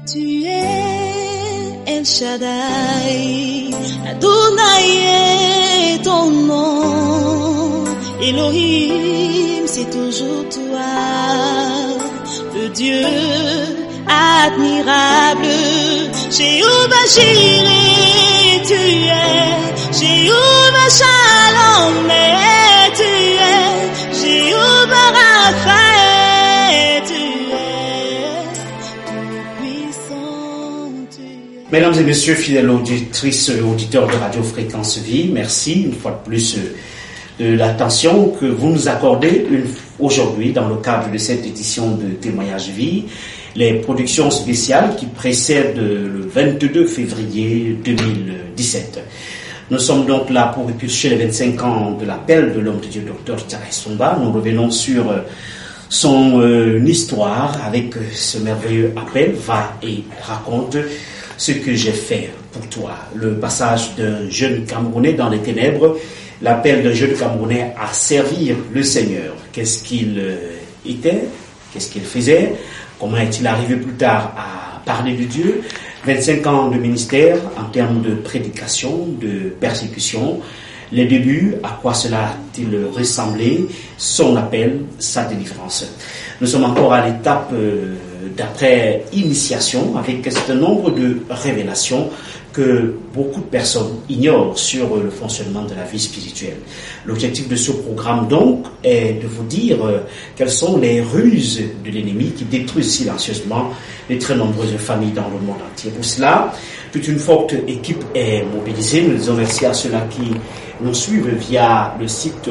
Tu es El Shaddai, Adonai est ton nom, Elohim c'est toujours toi, le Dieu admirable, Jéhovah Jireh, tu es Jéhovah Shalom, tu es Jéhovah Rapha, tu es tout puissant, tu es. Mesdames et messieurs, fidèles auditrices, auditeurs de Radio Fréquence Vie, merci une fois de plus de l'attention que vous nous accordez aujourd'hui dans le cadre de cette édition de Témoignage Vie, les productions spéciales qui précèdent le 22 février 2017. Nous sommes donc là pour éplucher les 25 ans de l'appel de l'homme de Dieu, Dr Thiaré Somba. Nous revenons sur son histoire avec ce merveilleux appel, va et raconte ce que j'ai fait pour toi. Le passage d'un jeune Camerounais dans les ténèbres, l'appel d'un jeune Camerounais à servir le Seigneur. Qu'est-ce qu'il était? Qu'est-ce qu'il faisait? Comment est-il arrivé plus tard à parler de Dieu? 25 ans de ministère en termes de prédication, de persécution. Les débuts, à quoi cela a-t-il ressemblé? Son appel, sa délivrance. Nous sommes encore à l'étape d'après initiation avec un certain nombre de révélations que beaucoup de personnes ignorent sur le fonctionnement de la vie spirituelle. L'objectif de ce programme donc est de vous dire quelles sont les ruses de l'ennemi qui détruisent silencieusement les très nombreuses familles dans le monde entier. Pour cela, toute une forte équipe est mobilisée. Nous disons merci à ceux-là qui nous suivent via le site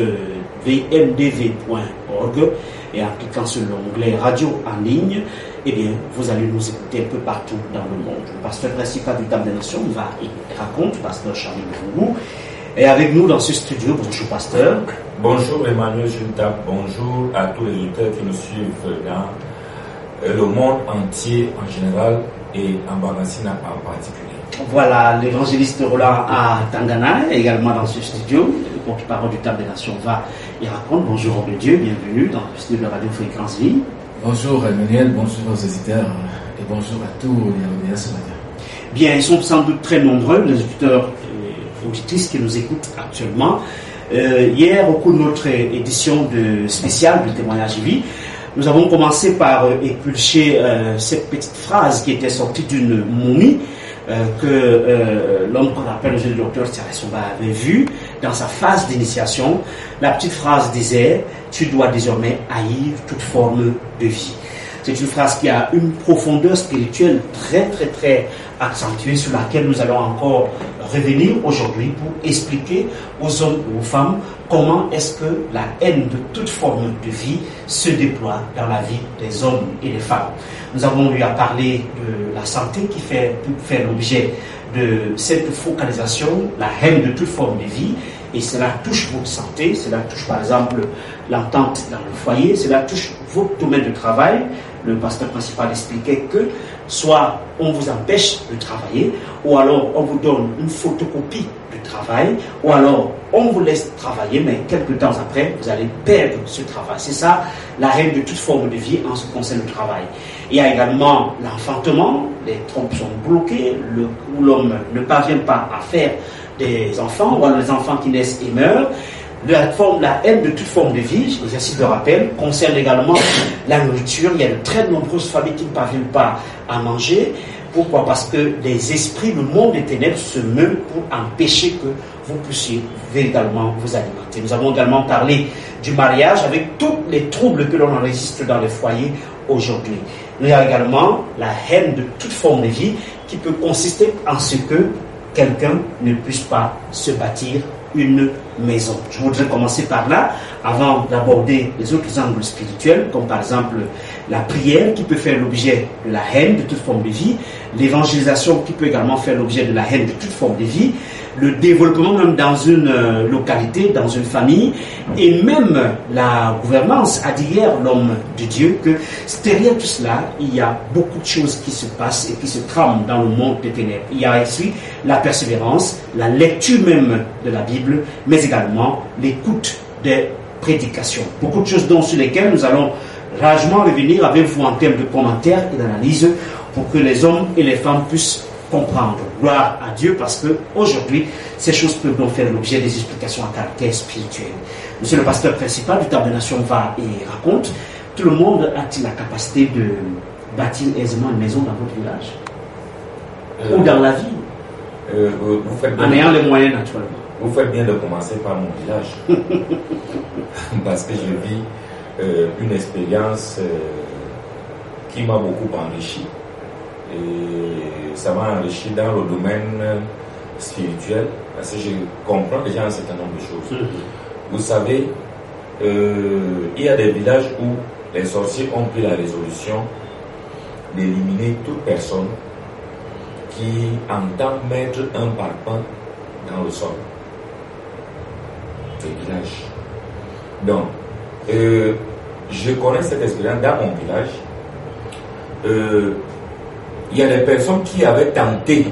vmdv.org et en cliquant sur l'onglet Radio en ligne, eh bien, vous allez nous écouter un peu partout dans le monde. Le pasteur principal du Temple des Nations va et raconte, pasteur Charlie Boungou, est avec nous dans ce studio. Bonjour, pasteur. Bonjour, Emmanuel Juntap. Bonjour à tous les auditeurs qui nous suivent dans le monde entier en général et en Bamassina en particulier. Voilà, l'évangéliste Roland à Tangana, également dans ce studio. Le porte-parole du Temple des Nations va et raconte. Bonjour, homme de Dieu, bienvenue dans le studio de la Radio Fréquence Vie. Bonjour Emmanuel, bonjour aux auditeurs et bonjour à tous les auditeurs ce matin. Bien, ils sont sans doute très nombreux, les auditeurs et auditrices qui nous écoutent actuellement. Hier, au cours de notre édition spéciale de Témoignage Vie, nous avons commencé par éplucher cette petite phrase qui était sortie d'une momie que l'homme qu'on appelle le docteur Thiaré Somba avait vu dans sa phase d'initiation. La petite phrase disait: tu dois désormais haïr toute forme de vie. C'est une phrase qui a une profondeur spirituelle très très très accentuée, sur laquelle nous allons encore revenir aujourd'hui pour expliquer aux hommes et aux femmes comment est-ce que la haine de toute forme de vie se déploie dans la vie des hommes et des femmes. Nous avons eu à parler de la santé qui peut faire l'objet de cette focalisation, la haine de toute forme de vie, et cela touche votre santé, cela touche par exemple l'entente dans le foyer, cela touche votre domaine de travail. Le pasteur principal expliquait que soit on vous empêche de travailler, ou alors on vous donne une photocopie du travail, ou alors on vous laisse travailler, mais quelques temps après, vous allez perdre ce travail. C'est ça, la haine de toute forme de vie en ce qui concerne le travail. Il y a également l'enfantement, les trompes sont bloquées, où l'homme ne parvient pas à faire des enfants, ou alors les enfants qui naissent et meurent. La haine de toute forme de vie, l'exercice de rappel, concerne également la nourriture. Il y a de très nombreuses familles qui ne parviennent pas à manger. Pourquoi? Parce que les esprits, le monde des ténèbres se meut pour empêcher que vous puissiez véritablement vous alimenter. Nous avons également parlé du mariage avec tous les troubles que l'on enregistre dans les foyers aujourd'hui. Il y a également la haine de toute forme de vie qui peut consister en ce que quelqu'un ne puisse pas se bâtir une maison. Je voudrais commencer par là, avant d'aborder les autres angles spirituels, comme par exemple la prière qui peut faire l'objet de la haine de toute forme de vie, l'évangélisation qui peut également faire l'objet de la haine de toute forme de vie, le développement même dans une localité, dans une famille, et même la gouvernance. A dit hier l'homme de Dieu que derrière tout cela, il y a beaucoup de choses qui se passent et qui se trament dans le monde des ténèbres. Il y a ici la persévérance, la lecture même de la Bible, mais également l'écoute des prédications. Beaucoup de choses sur lesquelles nous allons largement revenir avec vous en termes de commentaires et d'analyse pour que les hommes et les femmes puissent comprendre. Gloire à Dieu, parce que aujourd'hui, ces choses peuvent donc faire l'objet des explications à caractère spirituel. Monsieur le pasteur principal du Temple des Nations va et raconte, tout le monde a-t-il la capacité de bâtir aisément une maison dans votre village ou dans la ville, vous faites bien, en ayant les moyens naturellement? Vous faites bien de commencer par mon village, parce que je vis une expérience qui m'a beaucoup enrichi. Et ça m'a enrichi dans le domaine spirituel, parce que je comprends déjà un certain nombre de choses. Vous savez, il y a des villages où les sorciers ont pris la résolution d'éliminer toute personne qui entend mettre un parpaing dans le sol des villages. Donc, je connais cette expérience dans mon village. Il y a des personnes qui avaient tenté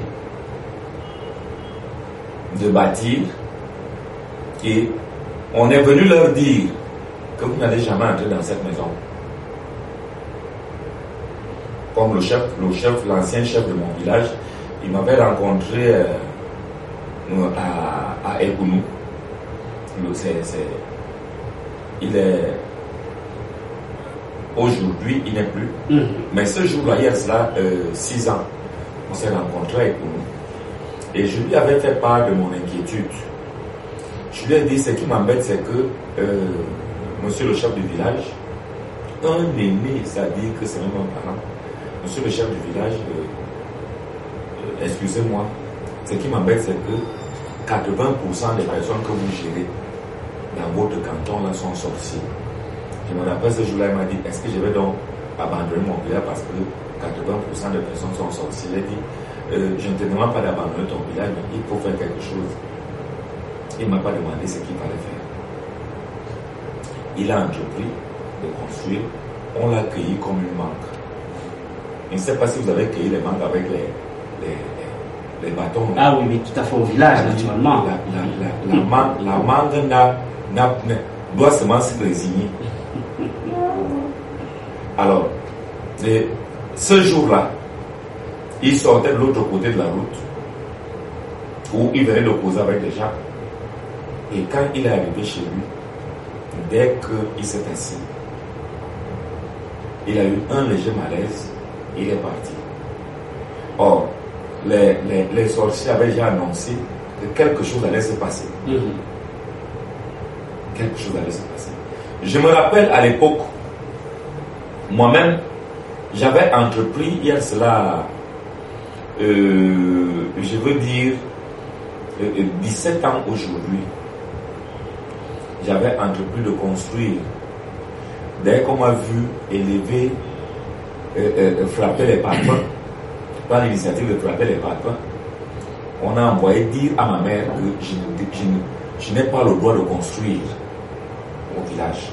de bâtir et on est venu leur dire que vous n'allez jamais entrer dans cette maison. Comme l'ancien chef de mon village, il m'avait rencontré à Ekounou. Aujourd'hui, il n'est plus. Mais ce jour-là, il y a cela 6 ans, on s'est rencontrés avec nous. Et je lui avais fait part de mon inquiétude. Je lui ai dit, ce qui m'embête, c'est que monsieur le chef du village, un aîné, c'est-à-dire que c'est même un parent, monsieur le chef du village, excusez-moi, ce qui m'embête, c'est que 80% des personnes que vous gérez dans votre canton là sont sorciers. Je me rappelle ce jour-là, il m'a dit, est-ce que je vais donc abandonner mon village parce que 80% des personnes sont sorcières? Il a dit, je ne te demande pas d'abandonner ton village, mais il faut faire quelque chose. Il ne m'a pas demandé ce qu'il fallait faire. Il a entrepris de construire, on l'a accueilli comme une mangue. Je ne sais pas si vous avez cueilli les mangues avec les bâtons. Ah oui, mais tout à fait au village, naturellement. La mangue doit seulement se résigner. Alors, ce jour-là, il sortait de l'autre côté de la route, où il venait de causer avec des gens. Et quand il est arrivé chez lui, dès qu'il s'est assis, il a eu un léger malaise, il est parti. Or, les sorciers avaient déjà annoncé que quelque chose allait se passer. Quelque chose allait se passer. Je me rappelle à l'époque, moi-même, j'avais entrepris, il y a cela, je veux dire, 17 ans aujourd'hui, j'avais entrepris de construire. Dès qu'on m'a vu élever, frapper les parpaings, par l'initiative de frapper les parpaings, on a envoyé dire à ma mère que je n'ai pas le droit de construire au village.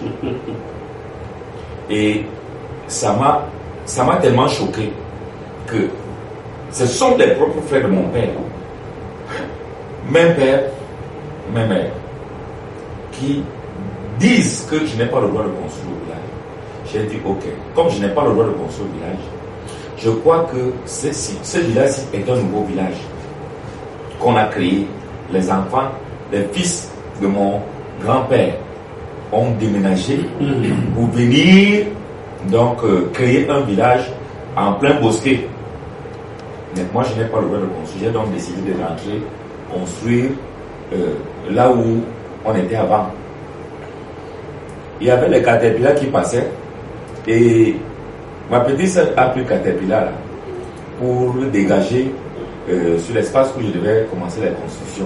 Et ça m'a tellement choqué que ce sont les propres frères de mon père, même père, même mère, qui disent que je n'ai pas le droit de construire au village. J'ai dit ok, comme je n'ai pas le droit de construire au village, je crois que ce village est un nouveau village qu'on a créé. Les enfants, les fils de mon grand-père ont déménagé pour venir donc créer un village en plein bosquet. Mais moi je n'ai pas le droit de construire. J'ai donc décidé de rentrer, construire là où on était avant. Il y avait les caterpillars qui passaient et ma petite soeur a pris caterpillar là, pour le dégager sur l'espace où je devais commencer la construction.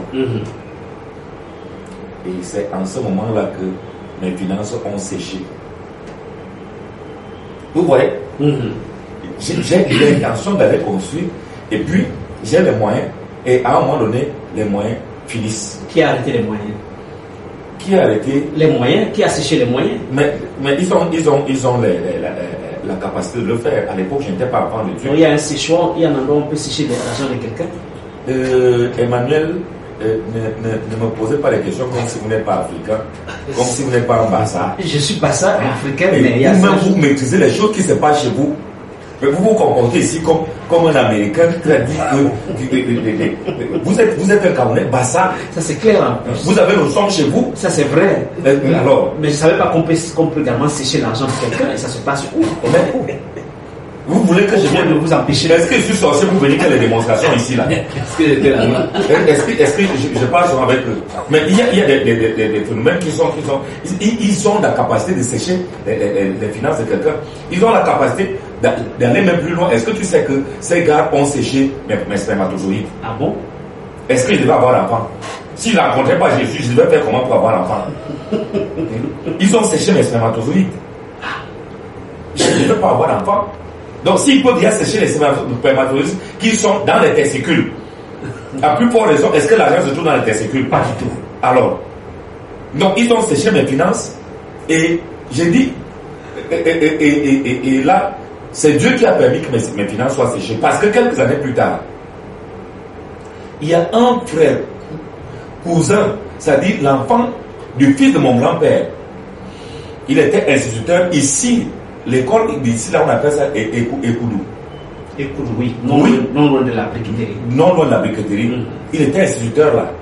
Et c'est en ce moment-là que mes finances ont séché. Vous voyez, j'ai l'intention d'aller construire et puis j'ai les moyens et à un moment donné, les moyens finissent. Qui a arrêté les moyens? Qui a arrêté les moyens? Qui a séché les moyens? Mais ils ont la capacité de le faire. À l'époque, je n'étais pas enfant de Dieu. Il y a un séchoir, il y a un endroit où on peut sécher l'argent de quelqu'un. Emmanuel, ne me posez pas des questions comme si vous n'êtes pas africain, comme si vous n'êtes pas ambassadeur. Je suis pas ça, africain, mais il y a vous maîtrisez les choses qui se passent chez vous. Mais vous vous comportez ici comme un Américain qui a dit que vous êtes un Camerounais, Bassa. Ça c'est clair. Hein. Vous avez le sang chez vous. Ça c'est vrai. Alors, mais je ne savais pas qu'on peut également sécher l'argent de quelqu'un et ça se passe où? Vous voulez que je vienne de vous empêcher? Est-ce que je suis sorcier pour venir faire les démonstrations ici là? Est-ce que je parle souvent avec eux? Mais il y a des phénomènes ils ont la capacité de sécher les finances de quelqu'un. Ils ont la capacité d'aller même plus loin. Est-ce que tu sais que ces gars ont séché mes spermatozoïdes? Ah bon? Est-ce que je devais avoir l'enfant? S'ils ne rencontraient pas Jésus, je devais faire comment pour avoir l'enfant? Ils ont séché mes spermatozoïdes. Je ne devais pas avoir l'enfant. Donc, s'ils peuvent bien sécher les spermatozoïdes qui sont dans les testicules, à plus forte raison, est-ce que l'argent se trouve dans les testicules? Pas du tout. Alors, donc, ils ont séché mes finances et j'ai dit, et là, c'est Dieu qui a permis que mes finances soient séchées. Parce que quelques années plus tard, il y a un frère, cousin, c'est-à-dire l'enfant du fils de mon grand-père. Il était instituteur ici. L'école d'ici, là, on appelle ça Ekoudou. Ekoudou, oui. Non loin de la briqueterie. Non loin de la briqueterie. Il était instituteur là.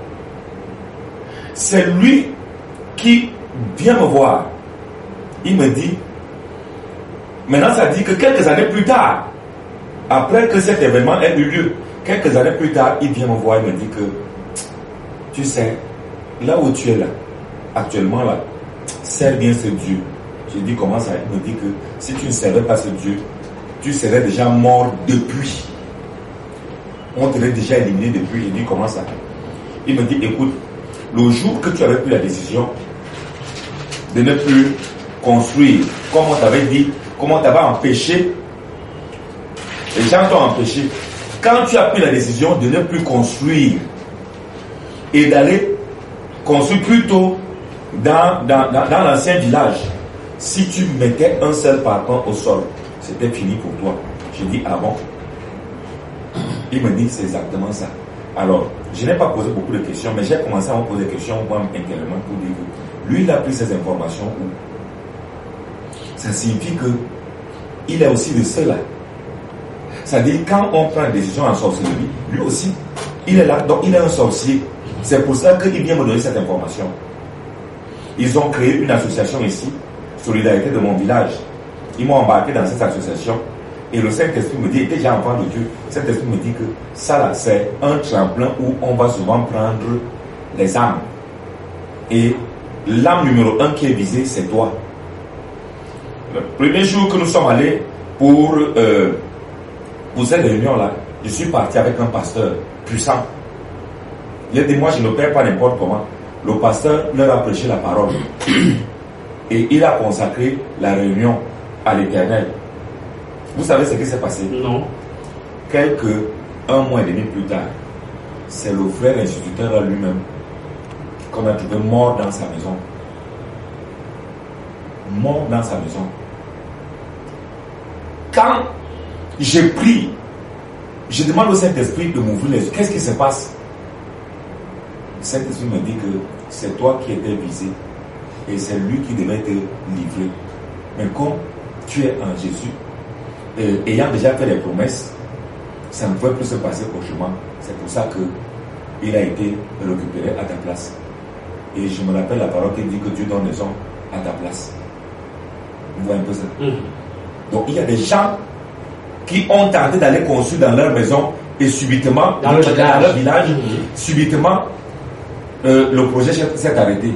C'est lui qui vient me voir. Il me dit, maintenant ça dit que quelques années plus tard, après que cet événement ait eu lieu, quelques années plus tard, il vient me voir et me dit que, tu sais, là où tu es là, actuellement là, sers bien ce Dieu. J'ai dit comment ça? Il me dit que si tu ne servais pas ce Dieu, tu serais déjà mort depuis. On t'aurait déjà éliminé depuis. J'ai dit comment ça? Il me dit, écoute, le jour que tu avais pris la décision de ne plus construire, comme on t'avait dit, comment on t'avait empêché, les gens t'ont empêché. Quand tu as pris la décision de ne plus construire et d'aller construire plutôt dans l'ancien village, si tu mettais un seul parpaing au sol, c'était fini pour toi. Je dis, ah bon? Il me dit, c'est exactement ça. Alors, je n'ai pas posé beaucoup de questions, mais j'ai commencé à me poser des questions, moi, intérieurement, pour dire que lui, il a pris ces informations où ça signifie que il est aussi de ceux-là. C'est-à-dire, quand on prend une décision en sorcellerie, lui aussi, il est là, donc il est un sorcier. C'est pour ça qu'il vient me donner cette information. Ils ont créé une association ici, Solidarité de mon village. Ils m'ont embarqué dans cette association et le Saint-Esprit me dit, déjà enfant de Dieu, le Saint-Esprit me dit que ça là, c'est un tremplin où on va souvent prendre les âmes. Et l'âme numéro 1 qui est visée, c'est toi. Le premier jour que nous sommes allés pour cette réunion-là, je suis parti avec un pasteur puissant. Il a dit, moi je ne perds pas n'importe comment. Le pasteur leur a prêché la parole. Et il a consacré la réunion à l'Éternel. Vous savez ce qui s'est passé? Non. Un mois et demi plus tard, c'est le frère instituteur lui-même qu'on a trouvé mort dans sa maison. Mort dans sa maison. Quand j'ai pris, je demande au Saint-Esprit de m'ouvrir les yeux. Qu'est-ce qui se passe? Le Saint-Esprit me dit que c'est toi qui étais visé. Et c'est lui qui devait te livrer. Mais comme tu es en Jésus, ayant déjà fait les promesses, ça ne pouvait plus se passer autrement. C'est pour ça qu'il a été récupéré à ta place. Et je me rappelle la parole qui dit que Dieu donne les hommes à ta place. Vous voyez un peu ça? Donc il y a des gens qui ont tenté d'aller construire dans leur maison et subitement, dans leur village, subitement, le projet s'est arrêté.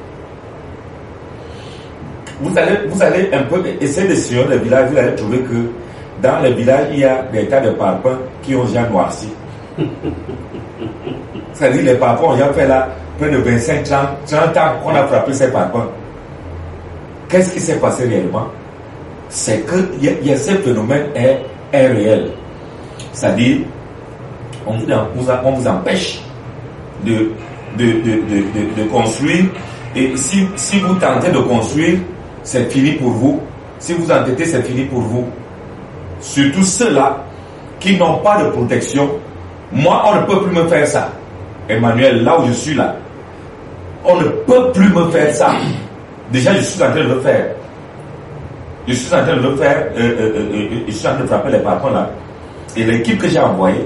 Vous allez un peu essayer de sillonner les villages, vous allez trouver que dans les villages, il y a des tas de parpaings qui ont déjà noirci. C'est-à-dire les parpaings ont déjà fait là près de 25, 30 ans qu'on a frappé ces parpaings. Qu'est-ce qui s'est passé réellement? C'est que ce phénomène est réel. C'est-à-dire, on vous empêche de construire, et si vous tentez de construire, c'est fini pour vous. Si vous entêtez, c'est fini pour vous. Surtout ceux-là qui n'ont pas de protection. Moi, on ne peut plus me faire ça. Emmanuel, là où je suis là, on ne peut plus me faire ça. Déjà, je suis en train de le faire. Je suis en train de le faire, je suis en train de frapper les patrons là. Et l'équipe que j'ai envoyée,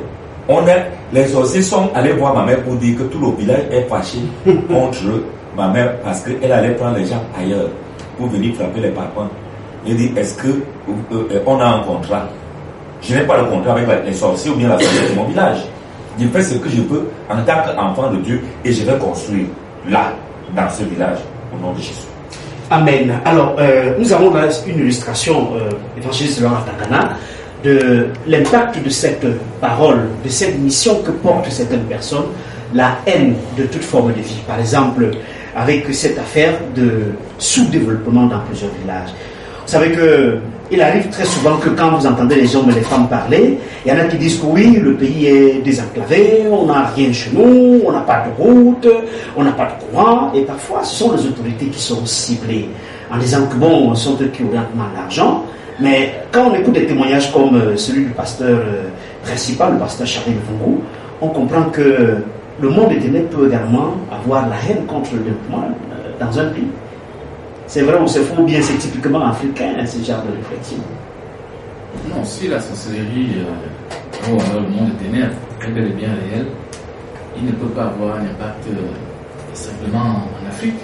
les sorciers sont allés voir ma mère pour dire que tout le village est fâché contre ma mère parce qu'elle allait prendre les gens ailleurs pour venir frapper les patrons. J'ai dit, est-ce que on a un contrat? Je n'ai pas le contrat avec les sorciers ou bien la sorcière de mon village. Je fais ce que je peux en tant qu'enfant de Dieu et je vais construire là, dans ce village, au nom de Jésus. Amen. Alors, nous avons là une illustration, évangéliste Laurent Takana, de l'impact de cette parole, de cette mission que portent certaines personnes, la haine de toute forme de vie. Par exemple, avec cette affaire de sous-développement dans plusieurs villages. Vous savez qu'il arrive très souvent que quand vous entendez les hommes et les femmes parler, il y en a qui disent que oui, le pays est désenclavé, on n'a rien chez nous, on n'a pas de route, on n'a pas de courant, et parfois ce sont les autorités qui sont ciblées en disant que bon, ce sont eux qui orientent l'argent. Mais quand on écoute des témoignages comme celui du pasteur principal, le pasteur Charlie Mvungu, on comprend que le monde des ténèbres peut également avoir la haine contre le développement dans un pays. C'est vrai ou c'est faux, ou bien c'est typiquement africain, ce genre de réflexion? Non, si la sorcellerie ou alors le monde des ténèbres est bel et bien réel, il ne peut pas avoir un impact simplement en Afrique.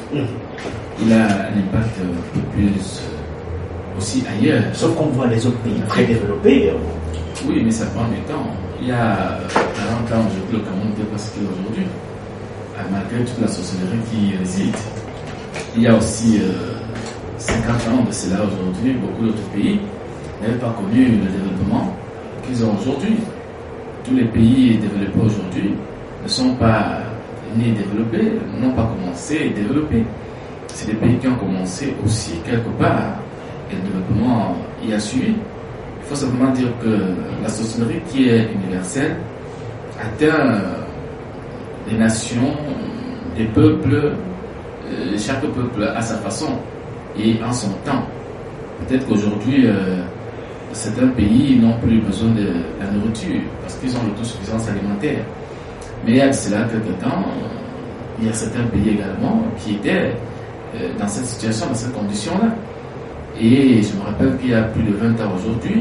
Il a un impact un peu plus aussi ailleurs. Sauf qu'on voit les autres pays très développés. Oui, mais ça prend du temps. Il y a 40 ans, aujourd'hui, le Cameroun n'était pas ce qu'il est aujourd'hui, malgré toute la sorcellerie qui y réside. Il y a aussi 50 ans de cela aujourd'hui, beaucoup d'autres pays n'avaient pas connu le développement qu'ils ont aujourd'hui. Tous les pays développés aujourd'hui ne sont pas nés développés, n'ont pas commencé à développer. C'est des pays qui ont commencé aussi quelque part. Et le développement y a suivi. Il faut simplement dire que la sorcellerie qui est universelle atteint des nations, des peuples, chaque peuple à sa façon et en son temps. Peut-être qu'aujourd'hui, certains pays n'ont plus besoin de la nourriture parce qu'ils ont l'autosuffisance alimentaire. Mais il y a de cela quelque temps, il y a certains pays également qui étaient dans cette situation, dans cette condition-là. Et je me rappelle qu'il y a plus de 20 ans aujourd'hui,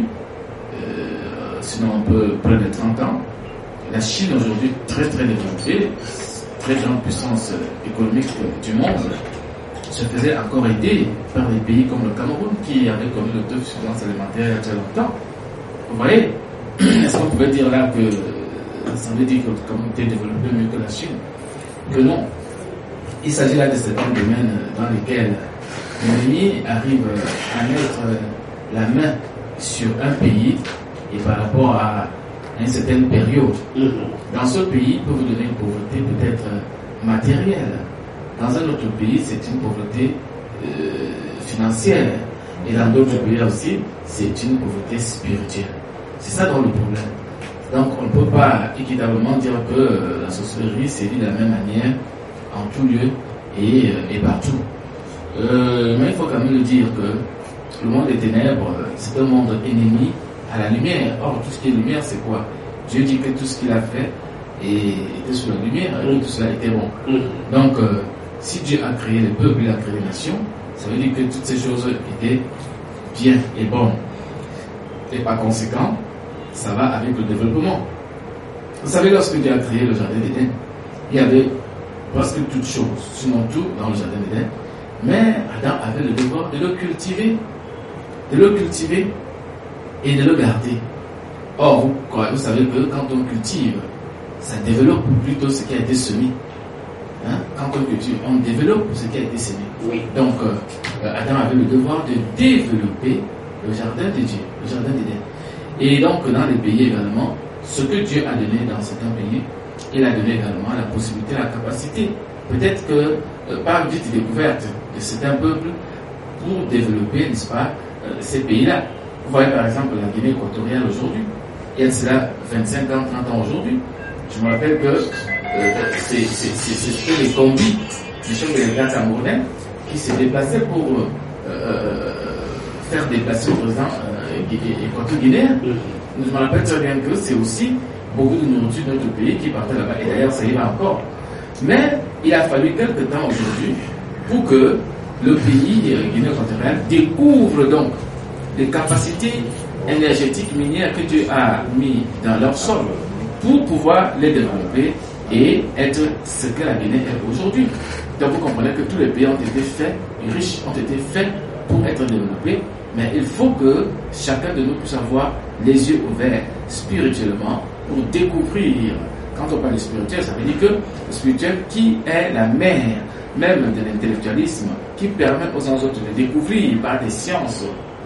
sinon un peu près de 30 ans, la Chine aujourd'hui très très développée, très grande puissance économique du monde, se faisait encore aider par des pays comme le Cameroun qui avait connu l'autosuffisance alimentaire il y a très longtemps. Vous voyez, est-ce qu'on pouvait dire là que ça veut dire que le Cameroun était développé mieux que la Chine? Que non. Il s'agit là de certains domaines dans lesquels l'ennemi arrive à mettre la main sur un pays et par rapport à une certaine période. Dans ce pays, il peut vous donner une pauvreté peut-être matérielle. Dans un autre pays, c'est une pauvreté financière. Et dans d'autres pays aussi, c'est une pauvreté spirituelle. C'est ça dans le problème. Donc on ne peut pas équitablement dire que la sorcellerie sévit de la même manière en tout lieu et partout. Mais il faut quand même le dire que le monde des ténèbres, c'est un monde ennemi à la lumière. Or, tout ce qui est lumière, c'est quoi? Dieu dit que tout ce qu'il a fait était sous la lumière et que tout cela était bon. Donc, si Dieu a créé le peuple, il a créé les nations, ça veut dire que toutes ces choses étaient bien et bonnes. Et par conséquent, ça va avec le développement. Vous savez, lorsque Dieu a créé le jardin d'Éden, il y avait presque toutes choses, sinon tout, dans le jardin d'Éden. Mais Adam avait le devoir de le cultiver et de le garder. Or, vous savez que quand on cultive, ça développe plutôt ce qui a été semé. Quand on cultive, on développe ce qui a été semé. Oui. Donc, Adam avait le devoir de développer le jardin de Dieu, le jardin d'Éden. Et donc, dans les pays également, ce que Dieu a donné dans certains pays, il a donné également la possibilité, la capacité. Peut-être que par une petite découverte de certains peuples pour développer, n'est-ce pas, ces pays-là. Vous voyez par exemple la Guinée équatoriale aujourd'hui, il y a cela 25 ans, 30 ans aujourd'hui. Je me rappelle que c'était les combis du chef de l'État camerounais qui se déplaçaient pour faire déplacer le président équato-guinéen. Je me rappelle très bien que c'est aussi beaucoup de nourriture de notre pays qui partait là-bas. Et d'ailleurs, ça y va encore. Mais il a fallu quelques temps aujourd'hui pour que le pays Guinée équatoriale découvre donc les capacités énergétiques minières que Dieu a mis dans leur sol pour pouvoir les développer et être ce que la Guinée est aujourd'hui. Donc vous comprenez que tous les pays ont été faits, riches, ont été faits pour être développés, mais il faut que chacun de nous puisse avoir les yeux ouverts spirituellement pour découvrir. Quand on parle de spirituel, ça veut dire que le spirituel qui est la mère même de l'intellectualisme, qui permet aux uns aux autres de découvrir par des sciences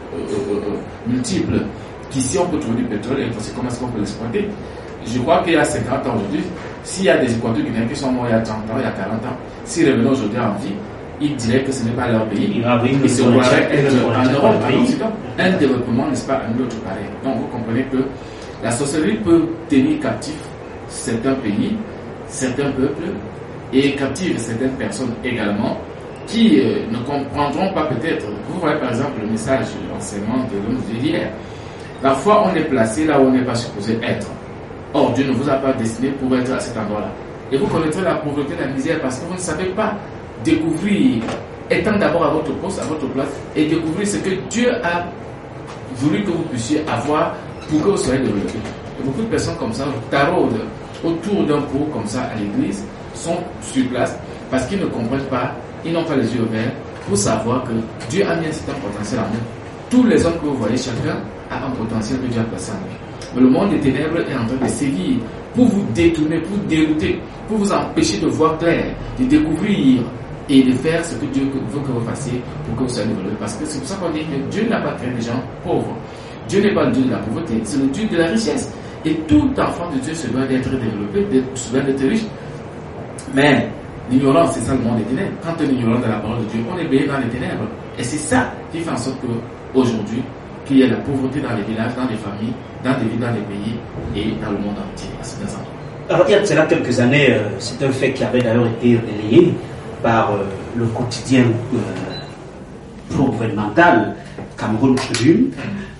multiples qu'ici on peut trouver du pétrole et comment est-ce qu'on peut l'exploiter. Je crois qu'il y a 50 ans aujourd'hui, s'il y a des Équatoriens qui sont morts il y a 30 ans, il y a 40 ans, s'ils revenaient aujourd'hui en vie, ils diraient que ce n'est pas leur pays. Ils se croiraient être en Europe, en Occident. Un développement, n'est-ce pas, un autre pareil. Donc vous comprenez que la sorcellerie peut tenir captif certains pays, certains peuples, et captive certaines personnes également, qui ne comprendront pas peut-être. Vous voyez par exemple le message, l'enseignement de l'homme d'hier. Parfois on est placé là où on n'est pas supposé être. Or Dieu ne vous a pas destiné pour être à cet endroit-là. Et vous connaîtrez la pauvreté, la misère, parce que vous ne savez pas découvrir, étant d'abord à votre poste, à votre place, et découvrir ce que Dieu a voulu que vous puissiez avoir pour que vous soyez développés. Et beaucoup de personnes comme ça taraudent autour d'un pot comme ça à l'église, sont sur place parce qu'ils ne comprennent pas, ils n'ont pas les yeux ouverts pour savoir que Dieu a mis un certain potentiel en nous. Tous les hommes que vous voyez, chacun a un potentiel que Dieu a placé en lui. Mais le monde des ténèbres est en train de sévir pour vous détourner, pour vous dérouter, pour vous empêcher de voir clair, de découvrir et de faire ce que Dieu veut que vous fassiez pour que vous soyez développés. Parce que c'est pour ça qu'on dit que Dieu n'a pas créé des gens pauvres. Dieu n'est pas le Dieu de la pauvreté, c'est le Dieu de la richesse. Et tout enfant de Dieu se doit d'être développé, se doit d'être riche. Mais l'ignorance, c'est ça le monde des ténèbres. Quand on est ignorant de la parole de Dieu, on est baigné dans les ténèbres. Et c'est ça qui fait en sorte qu'aujourd'hui, qu'il y ait la pauvreté dans les villages, dans les familles, dans les villes, dans les pays et dans le monde entier, à certains endroits. Alors, il y a de cela quelques années, c'est un fait qui avait d'ailleurs été relayé par le quotidien pro-gouvernemental Cameroun Tribune.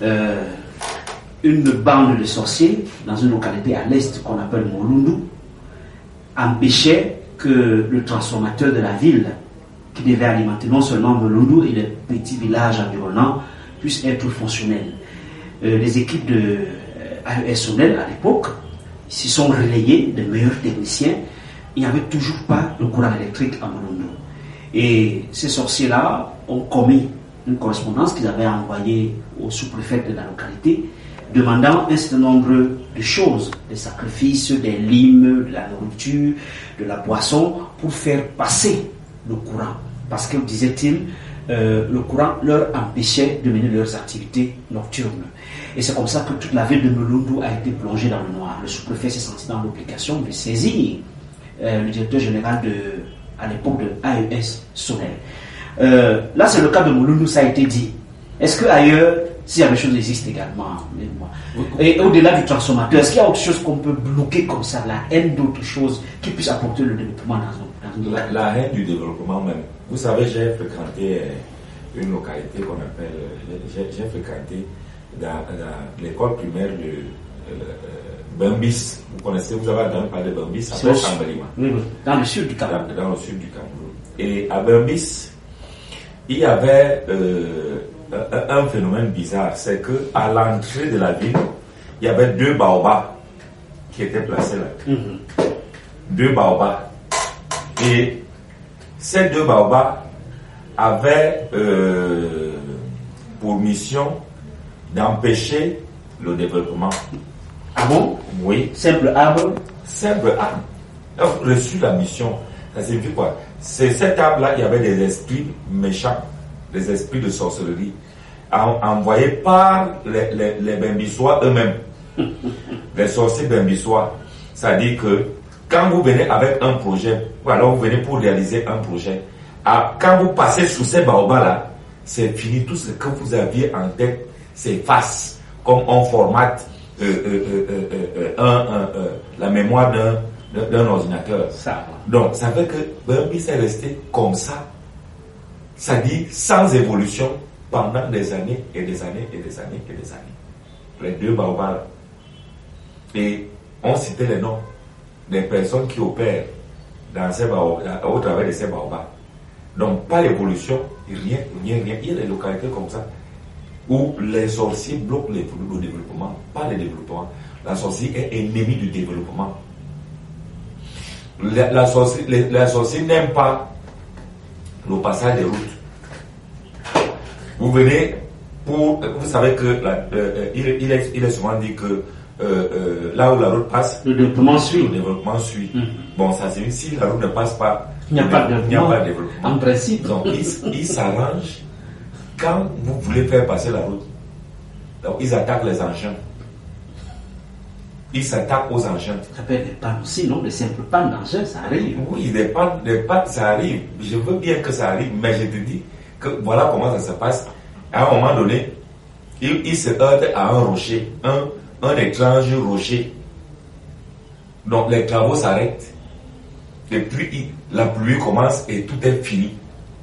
Une bande de sorciers dans une localité à l'est qu'on appelle Molundu empêchait que le transformateur de la ville, qui devait alimenter non seulement Molundu et les petits villages environnants, puisse être fonctionnel. Les équipes de AES Sonel à l'époque s'y sont relayées de meilleurs techniciens. Il n'y avait toujours pas de courant électrique à Molundu. Et ces sorciers-là ont commis une correspondance qu'ils avaient envoyée au sous-préfet de la localité, demandant un certain nombre de choses, des sacrifices, des limes, de la nourriture, de la boisson, pour faire passer le courant. Parce que, disait-il, le courant leur empêchait de mener leurs activités nocturnes. Et c'est comme ça que toute la ville de Molundu a été plongée dans le noir. Le sous-préfet s'est senti dans l'obligation de saisir le directeur général à l'époque de AES Sonel. Là, c'est le cas de Molundu, ça a été dit. Est-ce qu'ailleurs, si la même chose existe également, et au-delà du transformateur, est-ce qu'il y a autre chose qu'on peut bloquer comme ça, la haine d'autres choses qui puisse apporter le développement dans une la haine du développement même. Vous savez, j'ai fréquenté une localité qu'on appelle, j'ai fréquenté dans l'école primaire de Bambis. Vous connaissez, vous avez entendu parler de Bambis, ça s'appelle Sambalima. Oui, dans le sud du Cameroun. Dans le sud du Cameroun. Et à Bambis, il y avait un phénomène bizarre, c'est que à l'entrée de la ville, il y avait 2 baobabs qui étaient placés là. 2 baobabs. Et ces 2 baobabs avaient pour mission d'empêcher le développement. Ah bon? Oui. Simple arbre? Simple arbre. Donc, reçu la mission. Ça signifie quoi? C'est cet arbre-là, il y avait des esprits méchants, des esprits de sorcellerie, envoyés par les Bambissois eux-mêmes. Les sorciers Bambissois. C'est-à-dire que quand vous venez avec un projet, ou alors vous venez pour réaliser un projet, quand vous passez sous ces baobabs-là, c'est fini. Tout ce que vous aviez en tête s'efface, comme on formate la mémoire d'un ordinateur. Donc, ça fait que Bambis est resté comme ça. Ça dit sans évolution pendant des années et des années et des années et des années. Les 2 baobabs. Et on citait les noms des personnes qui opèrent dans ces baobabs, au travers de ces baobabs. Donc, pas l'évolution, rien. Il y a des localités comme ça. où les sorciers bloquent le développement, pas le développement. La sorcière est ennemie du développement. La sorcière n'aime pas le passage des routes. Vous venez vous savez que il est souvent dit que là où la route passe, le développement suit. Bon, ça c'est si la route ne passe pas, il n'y a pas de développement. En principe. Donc, ils s'arrangent quand vous voulez faire passer la route. Donc, ils attaquent les engins. Ils s'attaquent aux engins. Ça peut être des pannes aussi, non? Des simples pannes d'engins, ça arrive. Oui, des pannes, ça arrive. Je veux bien que ça arrive, mais je te dis que voilà comment ça se passe. À un moment donné, il se heurte à un rocher, un étrange rocher. Donc, les travaux s'arrêtent. Et puis, la pluie commence et tout est fini.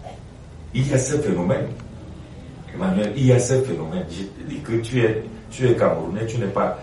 Il y a ce phénomène. Emmanuel, il y a ce phénomène. Je te dis que tu es Camerounais, tu n'es pas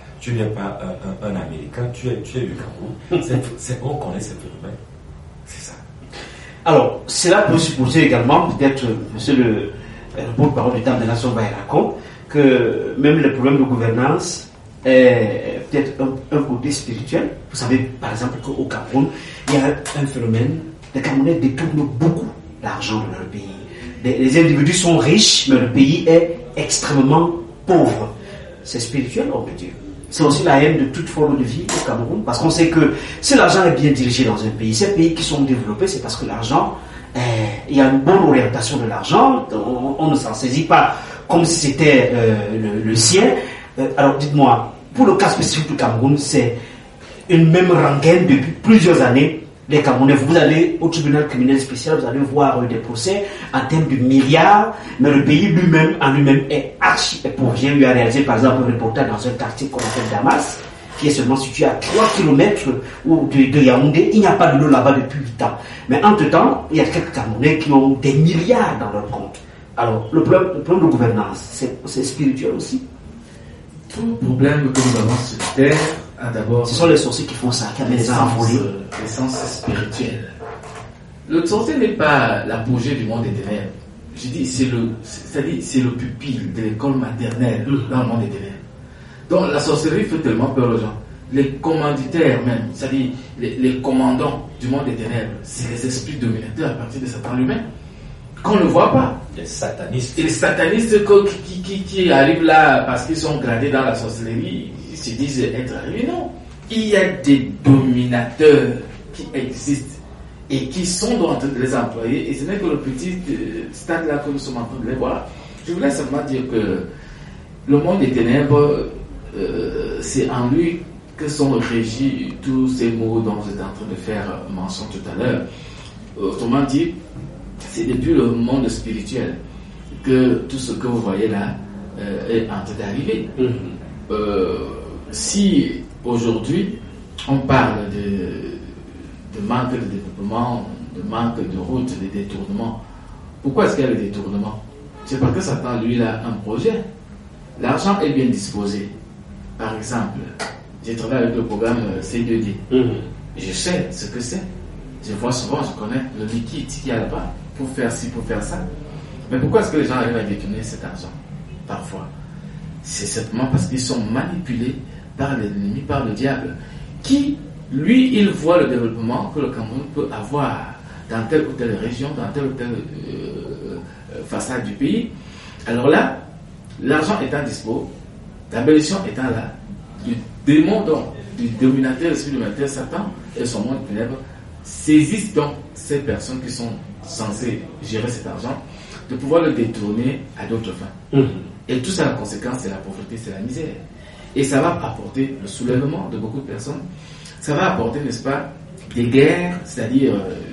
un Américain, tu es du Cameroun. On connaît ce phénomène. C'est ça. Alors, cela peut supposer également, peut-être, monsieur le porte-parole du Temple des Nations Baïrakon, que même le problème de gouvernance est peut-être un côté spirituel. Vous savez, par exemple, qu'au Cameroun, il y a un phénomène, les Camerounais détournent beaucoup l'argent de leur pays. Les individus sont riches, mais le pays est extrêmement pauvre. C'est spirituel, on peut dire. C'est aussi la haine de toute forme de vie au Cameroun, parce qu'on sait que si l'argent est bien dirigé dans un pays, ces pays qui sont développés, c'est parce que l'argent, il y a une bonne orientation de l'argent, on ne s'en saisit pas comme si c'était le sien. Alors dites-moi, pour le cas spécifique du Cameroun, c'est une même rengaine depuis plusieurs années. Les Camerounais, vous allez au tribunal criminel spécial, vous allez voir des procès en termes de milliards, mais le pays en lui-même est archi pauvre. J'ai eu à réaliser par exemple un reportage dans un quartier qu'on appelle Damas, qui est seulement situé à 3 km de Yaoundé. Il n'y a pas de l'eau là-bas depuis 8 ans. Mais entre-temps, il y a quelques Camerounais qui ont des milliards dans leur compte. Alors, le problème de gouvernance, c'est spirituel aussi. Tout problème que nous avons sur terre a d'abord... Ce sont les sorciers qui font ça, qui amènent les gens à voler. L'essence spirituelle. Le sorcier n'est pas l'apogée du monde des ténèbres. Je dis, c'est le pupille de l'école maternelle dans le monde des ténèbres. Donc la sorcellerie fait tellement peur aux gens. Les commanditaires même, c'est-à-dire les commandants du monde des ténèbres, c'est les esprits dominateurs à partir de Satan lui-même, qu'on ne voit pas. Les satanistes. Et les satanistes qui arrivent là parce qu'ils sont gradés dans la sorcellerie, ils se disent être arrivés. Non. Il y a des dominateurs qui existent et qui sont en train de les employer, et ce n'est que le petit stade là que nous sommes en train de les voir. Je voulais simplement dire que le monde des ténèbres, c'est en lui que sont régis tous ces mots dont vous êtes en train de faire mention tout à l'heure. Autrement dit, c'est depuis le monde spirituel que tout ce que vous voyez là est en train d'arriver. Si aujourd'hui on parle de manque de développement, de manque de route, de détournement, pourquoi est-ce qu'il y a le détournement? C'est parce que Satan, lui, il a un projet. L'argent est bien disposé. Par exemple, j'ai travaillé avec le programme C2D. Je sais ce que c'est. Je vois souvent, je connais le liquide qu'il y a là-bas pour faire ci, pour faire ça. Mais pourquoi est-ce que les gens arrivent à détourner cet argent? Parfois. C'est simplement parce qu'ils sont manipulés par l'ennemi, par le diable, qui, lui, il voit le développement que le Cameroun peut avoir dans telle ou telle région, dans telle ou telle façade du pays. Alors là, l'argent étant dispo, la bénédiction étant là, le démon, donc, du dominateur, l'esprit dominateur, Satan et son monde ténèbres saisissent donc ces personnes qui sont censées gérer cet argent, de pouvoir le détourner à d'autres fins. Et tout ça, la conséquence, c'est la pauvreté, c'est la misère. Et ça va apporter le soulèvement de beaucoup de personnes. Ça va apporter, n'est-ce pas, des guerres, c'est-à-dire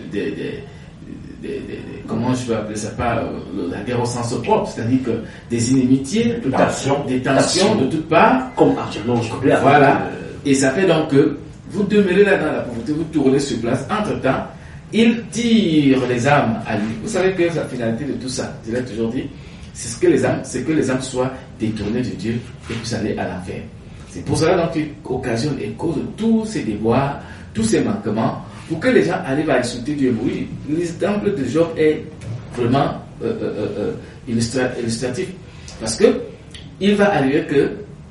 comment je peux appeler ça, pas la guerre au sens propre, c'est-à-dire que des inimitiés, des tensions de toutes parts. Comme actuellement, je connais. Voilà. Et ça fait donc que vous demeurez là dans la pauvreté, vous tournez sur place. Entre-temps, il tire les âmes à lui. Vous savez que la finalité de tout ça, je l'ai toujours dit, c'est que les âmes soient détournées de Dieu et puissent aller à l'enfer. C'est pour cela donc qu'il occasionne et cause tous ces déboires, tous ces manquements, pour que les gens arrivent à insulter Dieu. Oui, l'exemple de Job est vraiment illustratif. Parce que il va arriver que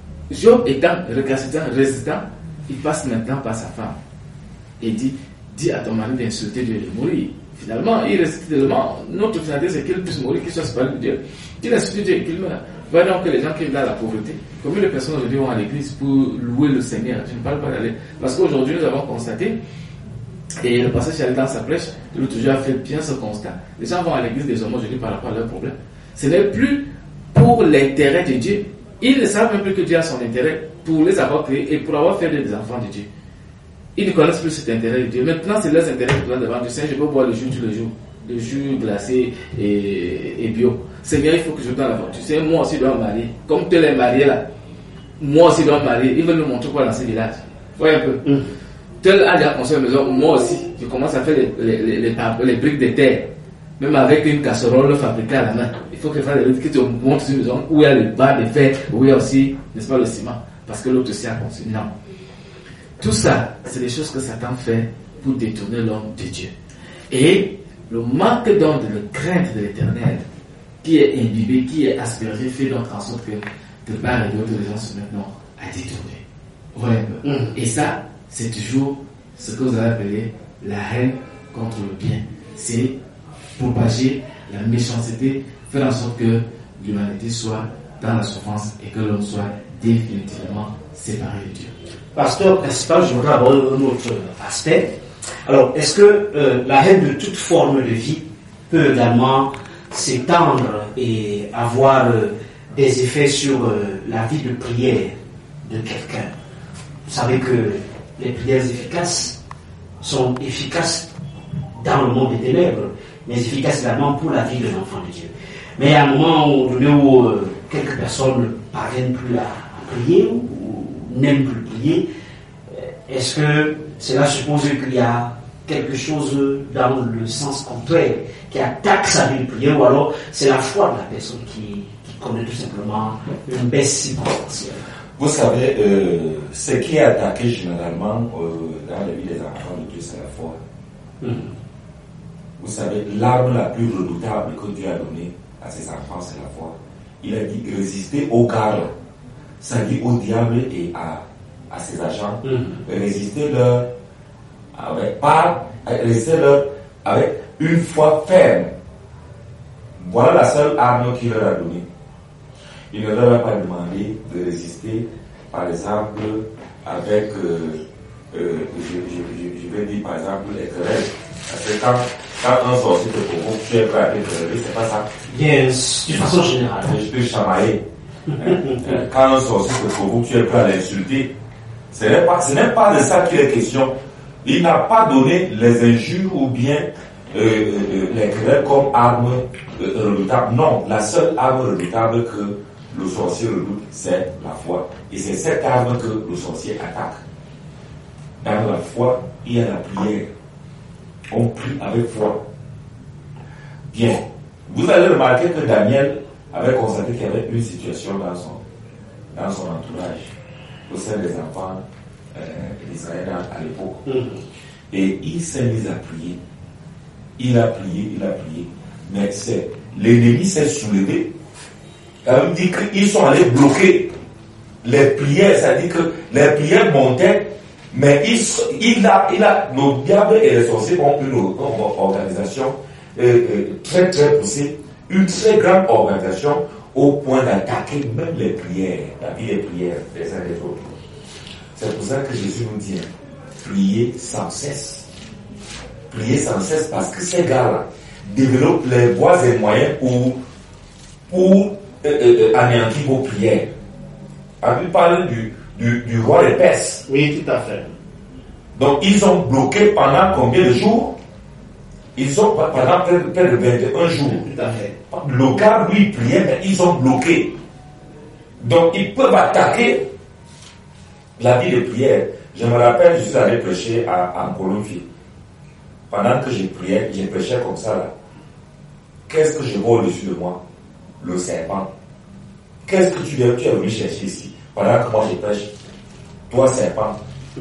Job étant récalcitrant, résistant, il passe maintenant par sa femme et dit à ton mari d'insulter Dieu et de mourir. Finalement, il résiste tellement. Notre finalité, c'est qu'il puisse mourir, qu'il soit séparé de Dieu, qu'il insulte Dieu et qu'il meure. Voyez donc que les gens qui vivent dans la pauvreté, combien de personnes aujourd'hui vont à l'église pour louer le Seigneur? Je ne parle pas d'aller. Parce qu'aujourd'hui, nous avons constaté, et le pasteur Charles dans sa prêche, l'autre jour a fait bien ce constat. Les gens vont à l'église désormais aujourd'hui par rapport à leurs problèmes. Ce n'est plus pour l'intérêt de Dieu. Ils ne savent même plus que Dieu a son intérêt pour les avoir créés et pour avoir fait des enfants de Dieu. Ils ne connaissent plus cet intérêt de Dieu. Maintenant, c'est leurs intérêts qui sont devant Dieu. Seigneur, je peux boire le jus tous les jours. Le jus glacé et bio. Seigneur, il faut que je donne la voiture. Seigneur, moi aussi, je dois me marier. Comme tu les mariés là. Moi aussi, je dois me marier. Ils veulent nous montrer quoi dans ces villages. Voyez un peu. Tel a déjà construit une maison. Moi aussi, je commence à faire les briques de terre. Même avec une casserole fabriquée à la main. Il faut que tu fasses des briques qui te montrent une maison où il y a le bas de fer, où il y a aussi, n'est-ce pas, le ciment. Parce que l'autre aussi a construit. Non. Tout ça, c'est des choses que Satan fait pour détourner l'homme de Dieu. Et le manque donc de crainte de l'Éternel, qui est imbibé, qui est aspergé, fait donc en sorte que de part et d'autre, les gens se mettent donc à détourner. Ouais. Et ça, c'est toujours ce que vous avez appelé la haine contre le bien. C'est propager la méchanceté, faire en sorte que l'humanité soit dans la souffrance et que l'homme soit définitivement séparé de Dieu. Pasteur principal, je voudrais aborder un autre aspect. Alors, est-ce que la haine de toute forme de vie peut également s'étendre et avoir des effets sur la vie de prière de quelqu'un? Vous savez que les prières efficaces sont efficaces dans le monde des ténèbres, mais efficaces également pour la vie de l'enfant de Dieu. Mais il y a un moment donné où quelques personnes ne parviennent plus à prier ou n'aiment plus prier. Est-ce que cela suppose qu'il y a quelque chose dans le sens contraire qui attaque sa vie de prière, ou alors c'est la foi de la personne qui connaît tout simplement une baisse circonstancielle? Vous savez, ce qui est attaqué généralement dans la vie des enfants de Dieu, c'est la foi. Vous savez, l'arme la plus redoutable que Dieu a donnée à ses enfants, c'est la foi. Il a dit résister au garde, ça dit au diable et à ses agents, résister-leur avec une foi ferme. Voilà la seule arme qu'il leur a donnée. Il ne leur a pas demandé de résister, par exemple, avec, je vais dire par exemple, les querelles. Parce que quand un sorcier te provoque, tu es prêt à te quereller, c'est pas ça. Yes, d'une façon générale. Je peux chamailler. Quand un sorcier te provoque, tu es prêt à l'insulter. Ce n'est pas de ça qu'il est question. Il n'a pas donné les injures ou bien les querelles comme arme redoutable. Non, la seule arme redoutable que le sorcier redoute, c'est la foi. Et c'est cette arme que le sorcier attaque. Dans la foi, il y a la prière. On prie avec foi. Bien. Vous allez remarquer que Daniel avait constaté qu'il y avait une situation dans son entourage, au sein des enfants d'Israël à l'époque. Et il s'est mis à prier. Il a prié. Mais l'ennemi s'est soulevé. Ça veut dire qu'ils sont allés bloquer les prières. Ça veut dire que les prières montaient, mais nos diables et les sorciers ont une organisation très très poussée, une très grande organisation au point d'attaquer même les prières, la vie des prières des uns des autres. C'est pour ça que Jésus nous dit, priez sans cesse. Priez sans cesse parce que ces gars-là développent les voies et moyens pour anéantir vos prières. On peut parler du roi des Perses. Oui, tout à fait. Donc ils ont bloqué pendant combien de jours? Ils ont pendant près de 21 jours. Tout à fait. Le gars, lui, priait, mais ils ont bloqué. Donc ils peuvent attaquer la vie de prière. Je me rappelle, je suis allé prêcher en Colombie. Pendant que je priais, je prêchais comme ça là. Qu'est-ce que je vois au-dessus de moi? Le serpent. Qu'est-ce que tu es venu chercher ici? Pendant que moi je prêche, toi serpent.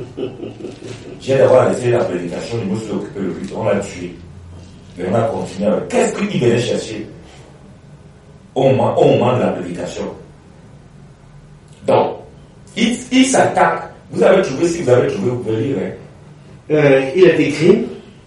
J'ai d'abord laissé la prédication, je me suis occupé de lui, on l'a tué. Et on a continué avec. Qu'est-ce qu'il venait chercher au moment de la prédication? il s'attaque. Vous avez trouvé, si vous avez trouvé, vous pouvez lire. Il est écrit,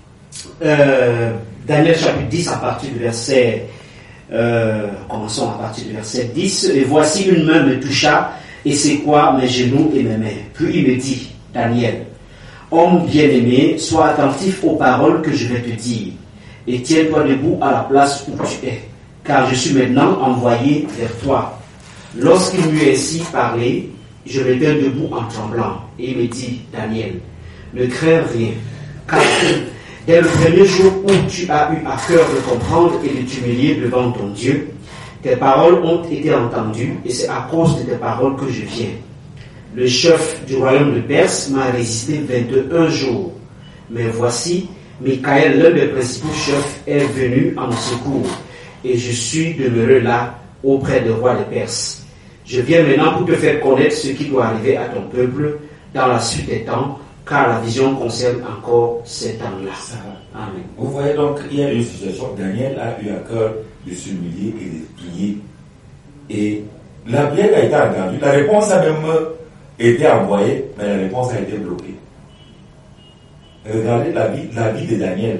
Daniel chapitre 10 à partir du verset, commençons à partir du verset 10, et voici une main me toucha, et c'est quoi mes genoux et mes mains. Puis il me dit, Daniel, homme bien-aimé, sois attentif aux paroles que je vais te dire, et tiens-toi debout à la place où tu es, car je suis maintenant envoyé vers toi. Lorsqu'il m'eut ainsi parlé, je me tins debout en tremblant, et il me dit, Daniel, ne crains rien, car dès le premier jour où tu as eu à cœur de comprendre et de t'humilier devant ton Dieu, tes paroles ont été entendues, et c'est à cause de tes paroles que je viens. Le chef du royaume de Perse m'a résisté 21 jours, mais voici, Michael, l'un des principaux chefs, est venu en mon secours, et je suis demeuré là, auprès du roi des Perses. Je viens maintenant pour te faire connaître ce qui doit arriver à ton peuple dans la suite des temps, car la vision concerne encore ces temps-là. Amen. Vous voyez donc, il y a une situation, Daniel a eu à cœur de s'humilier et de prier. Et la prière a été entendue, la réponse a même été envoyée, mais la réponse a été bloquée. Regardez la vie de Daniel.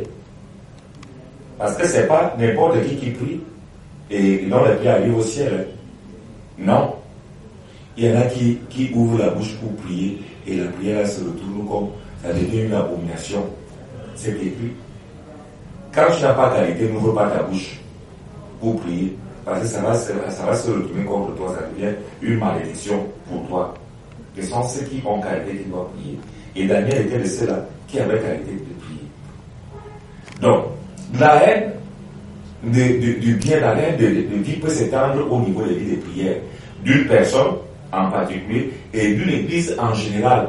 Parce que c'est pas n'importe qui prie et dont la prière arrive au ciel. Non. Il y en a qui ouvrent la bouche pour prier et la prière se retourne comme ça devient une abomination. C'est écrit. Quand tu n'as pas qualité, n'ouvre pas ta bouche pour prier. Parce que ça va se retourner contre toi, ça devient une malédiction pour toi. Ce sont ceux qui ont qualité qui doivent prier. Et Daniel était de ceux-là qui avaient qualité de prier. Donc, la haine du bien, la haine de vie peut s'étendre au niveau des vies de prière d'une personne en particulier et d'une église en général.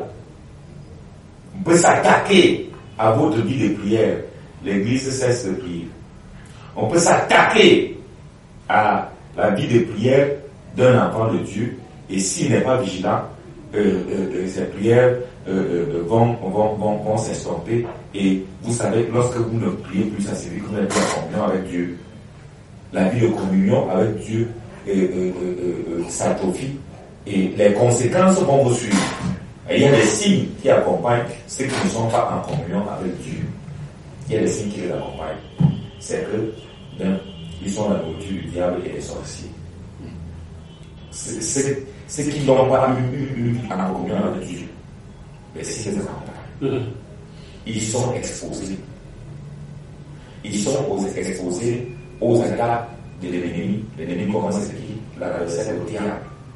On peut s'attaquer à votre vie de prière. L'église cesse de prier. On peut s'attaquer à la vie de prière d'un enfant de Dieu et s'il n'est pas vigilant, ces prières vont s'estomper et vous savez, lorsque vous ne priez plus, ça signifie que vous n'êtes plus en communion avec Dieu. La vie de communion avec Dieu s'atrophie et les conséquences vont vous suivre. Et il y a des signes qui accompagnent ceux qui ne sont pas en communion avec Dieu. Il y a des signes qui les accompagnent. C'est que, ils sont la nourriture du diable et des sorciers. Ceux qui n'ont pas eu en communion avec Dieu, mais c'est ce qui les accompagne. Ils sont exposés. Ils sont exposés aux attaques de l'ennemi. L'ennemi commence à se dire l'adversaire au diable.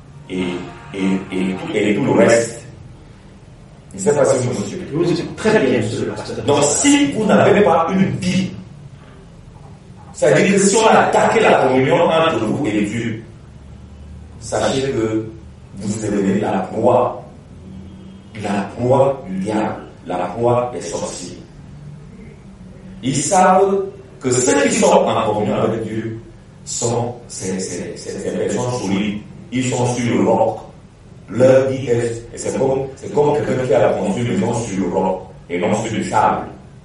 Et tout le reste. Je ne sais pas si vous me suivez. Vous êtes très bien, monsieur le pasteur. Donc, si vous n'avez pas une vie, c'est-à-dire que si on a attaqué la communion entre vous et Dieu, sachez que vous devenez la proie du diable, la proie des sorciers. Ils savent que ceux qui sont en communion avec Dieu sont ces personnes solides. Ils sont sur le roc. Leur vie c'est comme quelqu'un qui a la construit une maison sur le roc et non sur le sable.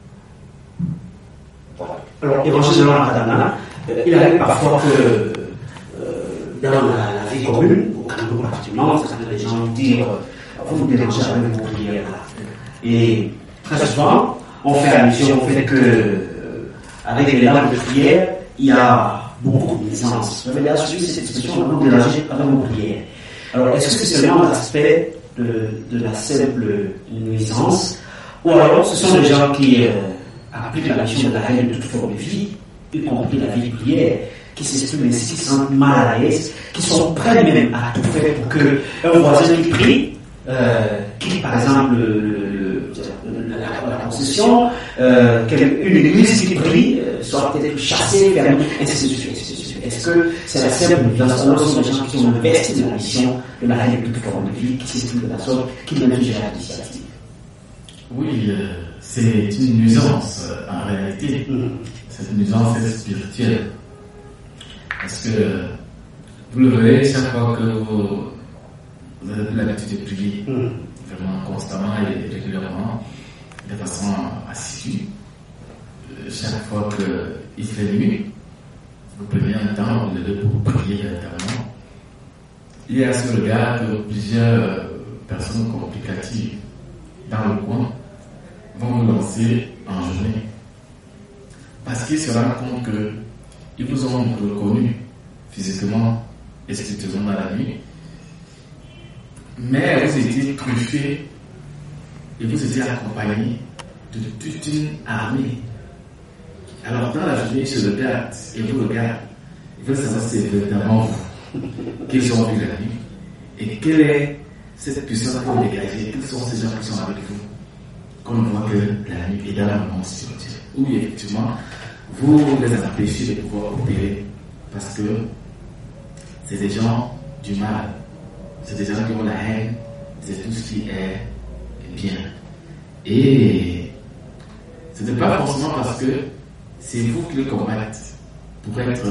Voilà. Alors, éventuellement, Adana, il arrive parfois que dans la vie commune, au Cameroun particulièrement, les gens disent vous ne dérangez jamais vos prières là. Et très souvent, on fait allusion au fait que avec les langues de prière, il y a beaucoup de nuisances. Vous avez déjà suivi cette expression, vous dérangez avec vos prières. Alors, est-ce que c'est seulement l'aspect de la simple nuisance, ou alors ce sont des gens qui appliquent la mission de la haine de toute forme de vie, y compris la vie de prière, qui s'expriment ainsi, qui se sentent mal à l'aise, qui sont prêts même à tout faire pour qu'un voisin qui prie, qui par exemple la concession, une église qui prie, soit peut-être chassée, fermée, ainsi de suite. Est-ce que c'est la simple violence ou sont des gens qui sont investis de la mission de la haine de toute forme de vie, qui s'expriment de la sorte, qui donnent déjà l'initiative? Oui, c'est une nuisance en réalité. C'est une nuisance spirituelle. Parce que vous le verrez, chaque fois que vous avez l'habitude de prier, vraiment constamment et régulièrement, de façon assidue, chaque fois qu'il fait nuit, vous prenez un temps pour prier intérieurement. Il y a ce regard que plusieurs personnes complicatives dans le coin vont vous lancer en journée. Parce qu'ils se rendent compte qu'ils vous ont reconnu physiquement et spirituellement dans la nuit. Mais vous étiez truffé et vous étiez accompagné de toute une armée. Alors dans la journée, ils se regardent et vous regardent. Ils veulent savoir si c'est véritablement vous qu'ils ont vu la nuit. Et quelle est cette puissance que vous dégagez? Quels sont ces gens qui sont avec vous? Qu'on voit que la nuit est dans la réponse spirituelle. Oui, effectivement, vous les empêchez de pouvoir opérer parce que c'est des gens du mal. C'est des gens qui ont la haine, c'est tout ce qui est bien. Et ce n'est pas forcément parce que c'est vous qui le combattez pour être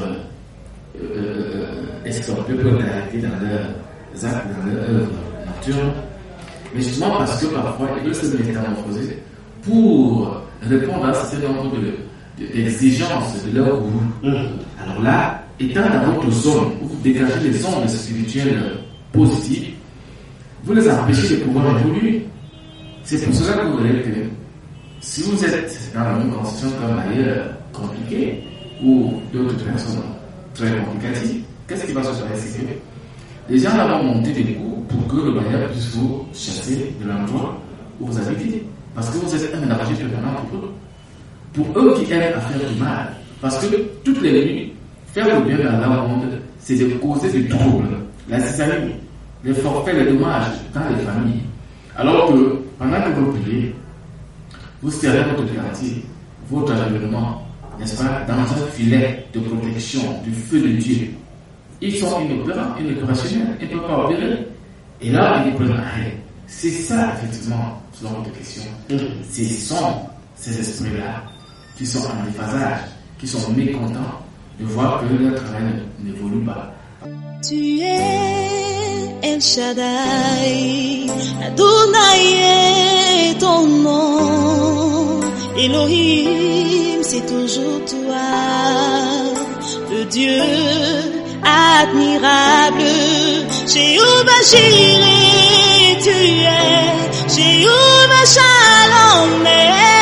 extorqués, pour être arrêtés dans leurs actes, dans leur œuvre nocturne, mais justement parce que parfois ils veulent se métamorphoser pour répondre à un certain nombre d'exigences de leur goût. Alors là, étant dans votre zone où vous dégagez les ondes spirituelles positives, vous les empêchez de pouvoir évoluer. C'est pour cela que vous verrez que si vous êtes dans la même constitution comme ailleurs compliquée ou d'autres personnes très complicatives, qu'est-ce qui va se passer? C'est que les gens vont monter des coups pour que le bailleur puisse vous chasser de l'endroit où vous habitez. Parce que vous êtes un énergie permanent pour eux. Pour eux qui aiment à faire du mal. Parce que toutes les nuits, faire le bien dans leur monde, c'est de causer du trouble, la zizanie, les forfaits, les dommages dans les familles. Alors que pendant que vous priez, vous serrez votre quartier, votre environnement, n'est-ce pas, dans un filet de protection du feu de Dieu. Ils sont inopérants, inopérationnels, ils ne peuvent pas opérer. Et là, ils prennent arrêt. C'est ça, effectivement, selon votre question. Ce sont ces esprits-là qui sont en déphasage, qui sont mécontents de voir que leur travail n'évolue pas. Tu es El Shaddai, Adonai est ton nom, Elohim c'est toujours toi, le Dieu admirable, Jéhovah Jireh tu es, Jéhovah Shalom.